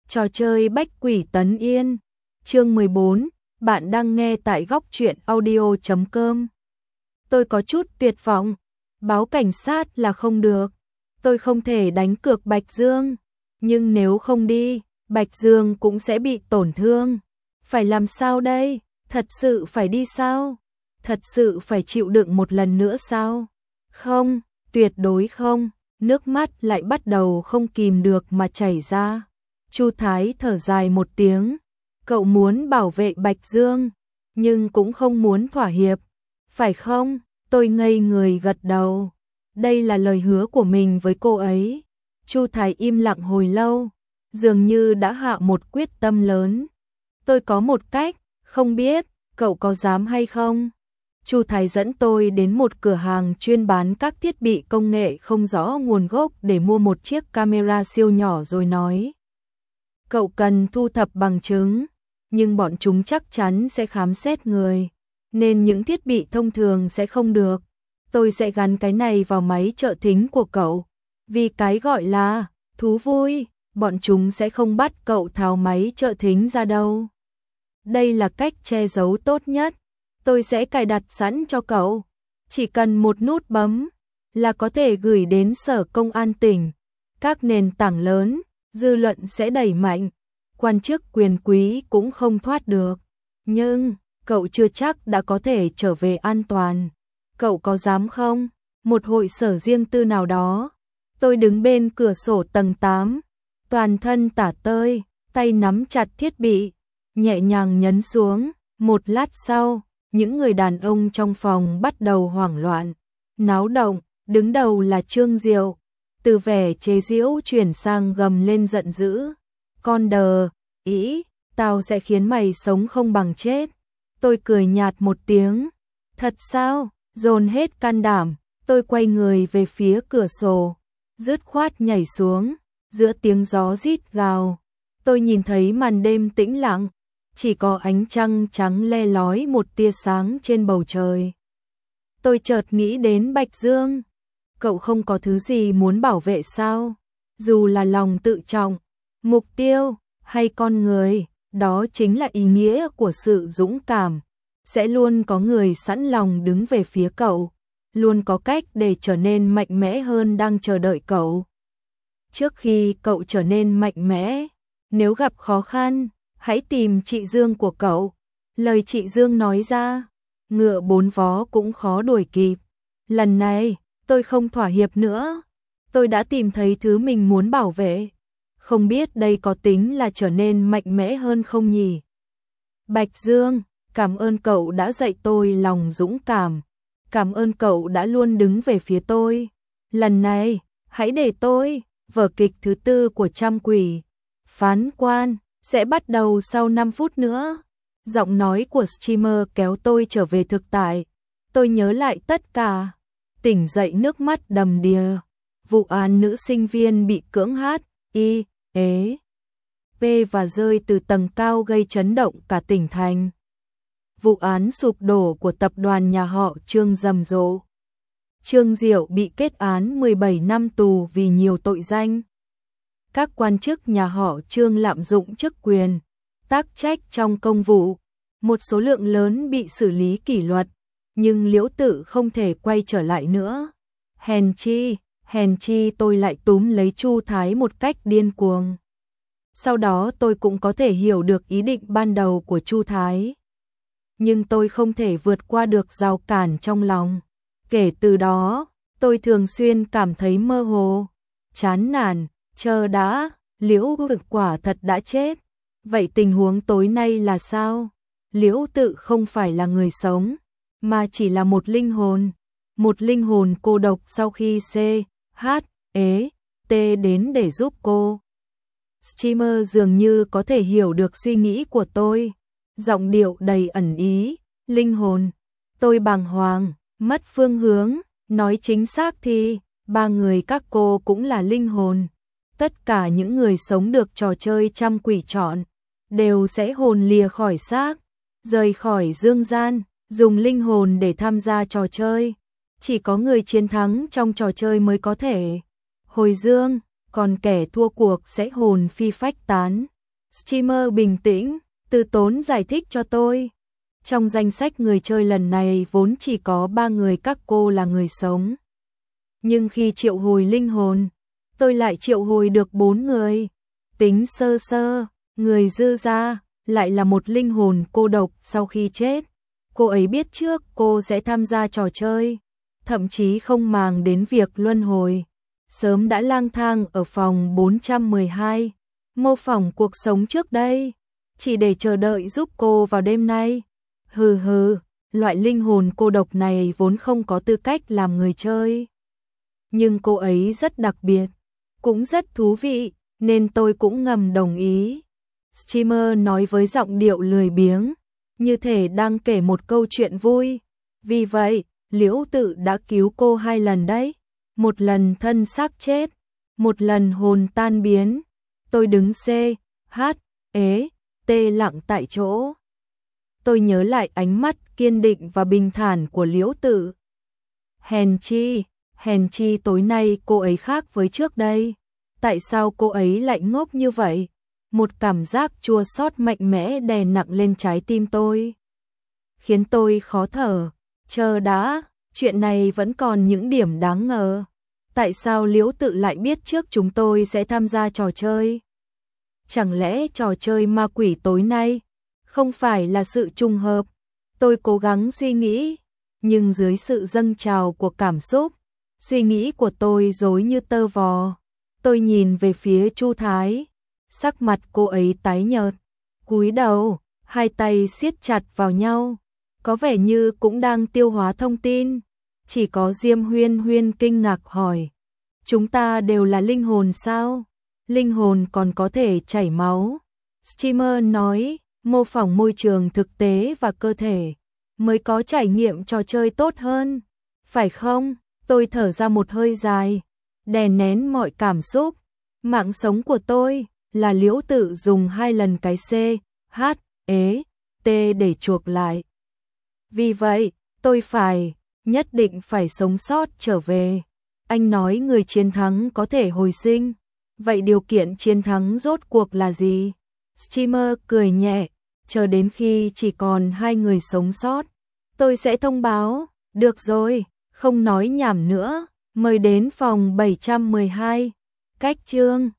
Trò chơi bách quỷ tấn yên. Chương 14, bạn đang nghe tại góc truyện audio.com. Tôi có chút tuyệt vọng, báo cảnh sát là không được. Tôi không thể đánh cược Bạch Dương, nhưng nếu không đi, Bạch Dương cũng sẽ bị tổn thương. Phải làm sao đây? Thật sự phải đi sao? Thật sự phải chịu đựng một lần nữa sao? Không, tuyệt đối không. Nước mắt lại bắt đầu không kìm được mà chảy ra. Chu Thái thở dài một tiếng, cậu muốn bảo vệ Bạch Dương, nhưng cũng không muốn thỏa hiệp, phải không? Tôi ngây người gật đầu. Đây là lời hứa của mình với cô ấy. Chu Thái im lặng hồi lâu, dường như đã hạ một quyết tâm lớn. Tôi có một cách, không biết cậu có dám hay không? Chu Thái dẫn tôi đến một cửa hàng chuyên bán các thiết bị công nghệ không rõ nguồn gốc để mua một chiếc camera siêu nhỏ rồi nói. Cậu cần thu thập bằng chứng, nhưng bọn chúng chắc chắn sẽ khám xét người, nên những thiết bị thông thường sẽ không được. Tôi sẽ gắn cái này vào máy trợ thính của cậu, vì cái gọi là thú vui, bọn chúng sẽ không bắt cậu tháo máy trợ thính ra đâu. Đây là cách che giấu tốt nhất. Tôi sẽ cài đặt sẵn cho cậu, chỉ cần một nút bấm là có thể gửi đến sở công an tỉnh, các nền tảng lớn, dư luận sẽ đẩy mạnh, quan chức quyền quý cũng không thoát được. Nhưng, cậu chưa chắc đã có thể trở về an toàn. Cậu có dám không? Một hội sở riêng tư nào đó. Tôi đứng bên cửa sổ tầng 8, toàn thân tả tơi, tay nắm chặt thiết bị, nhẹ nhàng nhấn xuống. Một lát sau, những người đàn ông trong phòng bắt đầu hoảng loạn, náo động, đứng đầu là Trương Diệu. Từ vẻ chế giễu chuyển sang gầm lên giận dữ. Con đờ, ý, tao sẽ khiến mày sống không bằng chết. Tôi cười nhạt một tiếng. Thật sao? Dồn hết can đảm, tôi quay người về phía cửa sổ, dứt khoát nhảy xuống, giữa tiếng gió rít gào. Tôi nhìn thấy màn đêm tĩnh lặng, chỉ có ánh trăng trắng le lói một tia sáng trên bầu trời. Tôi chợt nghĩ đến Bạch Dương. Cậu không có thứ gì muốn bảo vệ sao? Dù là lòng tự trọng, mục tiêu, hay con người, đó chính là ý nghĩa của sự dũng cảm. Sẽ luôn có người sẵn lòng đứng về phía cậu, luôn có cách để trở nên mạnh mẽ hơn đang chờ đợi cậu. Trước khi cậu trở nên mạnh mẽ, nếu gặp khó khăn, hãy tìm chị Dương của cậu. Lời chị Dương nói ra, ngựa bốn vó cũng khó đuổi kịp. Lần này, tôi không thỏa hiệp nữa. Tôi đã tìm thấy thứ mình muốn bảo vệ. Không biết đây có tính là trở nên mạnh mẽ hơn không nhỉ? Bạch Dương, cảm ơn cậu đã dạy tôi lòng dũng cảm. Cảm ơn cậu đã luôn đứng về phía tôi. Lần này, hãy để tôi, vở kịch thứ 4 của Trăm Quỷ, Phán Quan, sẽ bắt đầu sau 5 phút nữa. Giọng nói của streamer kéo tôi trở về thực tại. Tôi nhớ lại tất cả. Tỉnh dậy nước mắt đầm đìa. Vụ án nữ sinh viên bị cưỡng P và rơi từ tầng cao gây chấn động cả tỉnh thành. Vụ án sụp đổ của tập đoàn nhà họ Trương rầm rộ. Trương Diệu bị kết án 17 năm tù vì nhiều tội danh. Các quan chức nhà họ Trương lạm dụng chức quyền, tác trách trong công vụ. Một số lượng lớn bị xử lý kỷ luật, nhưng Liễu Tự không thể quay trở lại nữa. Hèn chi tôi lại túm lấy Chu Thái một cách điên cuồng. Sau đó tôi cũng có thể hiểu được ý định ban đầu của Chu Thái. Nhưng tôi không thể vượt qua được rào cản trong lòng. Kể từ đó, tôi thường xuyên cảm thấy mơ hồ, chán nản. Chờ đã, Liễu Tự quả thật đã chết. Vậy tình huống tối nay là sao? Liễu Tự không phải là người sống, mà chỉ là một linh hồn. Một linh hồn cô độc sau khi T đến để giúp cô. Streamer dường như có thể hiểu được suy nghĩ của tôi. Giọng điệu đầy ẩn ý. Linh hồn. Tôi bàng hoàng, mất phương hướng. Nói chính xác thì, 3 người các cô cũng là linh hồn. Tất cả những người sống được trò chơi Trăm Quỷ chọn, đều sẽ hồn lìa khỏi xác, rời khỏi dương gian, dùng linh hồn để tham gia trò chơi. Chỉ có người chiến thắng trong trò chơi mới có thể hồi dương, còn kẻ thua cuộc sẽ hồn phi phách tán. Streamer bình tĩnh, từ tốn giải thích cho tôi. Trong danh sách người chơi lần này vốn chỉ có 3 người, các cô là người sống. Nhưng khi triệu hồi linh hồn, tôi lại triệu hồi được 4 người. Tính sơ sơ, người dư ra lại là một linh hồn cô độc sau khi chết. Cô ấy biết trước cô sẽ tham gia trò chơi, thậm chí không màng đến việc luân hồi. Sớm đã lang thang ở phòng 412, mô phỏng cuộc sống trước đây, chỉ để chờ đợi giúp cô vào đêm nay. Hừ hừ, loại linh hồn cô độc này vốn không có tư cách làm người chơi. Nhưng cô ấy rất đặc biệt, cũng rất thú vị, nên tôi cũng ngầm đồng ý. Streamer nói với giọng điệu lười biếng, như thể đang kể một câu chuyện vui. Vì vậy, Liễu Tự đã cứu cô 2 lần đấy. Một lần thân xác chết, một lần hồn tan biến. Tôi đứng T lặng tại chỗ. Tôi nhớ lại ánh mắt kiên định và bình thản của Liễu Tự. Hèn chi tối nay cô ấy khác với trước đây. Tại sao cô ấy lại ngốc như vậy? Một cảm giác chua xót mạnh mẽ đè nặng lên trái tim tôi, khiến tôi khó thở. Chờ đã, chuyện này vẫn còn những điểm đáng ngờ. Tại sao Liễu Tự lại biết trước chúng tôi sẽ tham gia trò chơi? Chẳng lẽ trò chơi ma quỷ tối nay không phải là sự trùng hợp? Tôi cố gắng suy nghĩ, nhưng dưới sự dâng trào của cảm xúc, suy nghĩ của tôi rối như tơ vò. Tôi nhìn về phía Chu Thái, sắc mặt cô ấy tái nhợt, cúi đầu, hai tay siết chặt vào nhau, có vẻ như cũng đang tiêu hóa thông tin. Chỉ có Diêm Huyên Huyên kinh ngạc hỏi, chúng ta đều là linh hồn sao? Linh hồn còn có thể chảy máu. Streamer nói, mô phỏng môi trường thực tế và cơ thể mới có trải nghiệm trò chơi tốt hơn, phải không? Tôi thở ra một hơi dài, đè nén mọi cảm xúc. Mạng sống của tôi là Liễu Tự dùng 2 lần cái T để chuộc lại. Vì vậy, tôi nhất định phải sống sót trở về. Anh nói người chiến thắng có thể hồi sinh. Vậy điều kiện chiến thắng rốt cuộc là gì? Streamer cười nhẹ, chờ đến khi chỉ còn 2 người sống sót, tôi sẽ thông báo. Được rồi, không nói nhảm nữa, mời đến phòng 712. Cách chương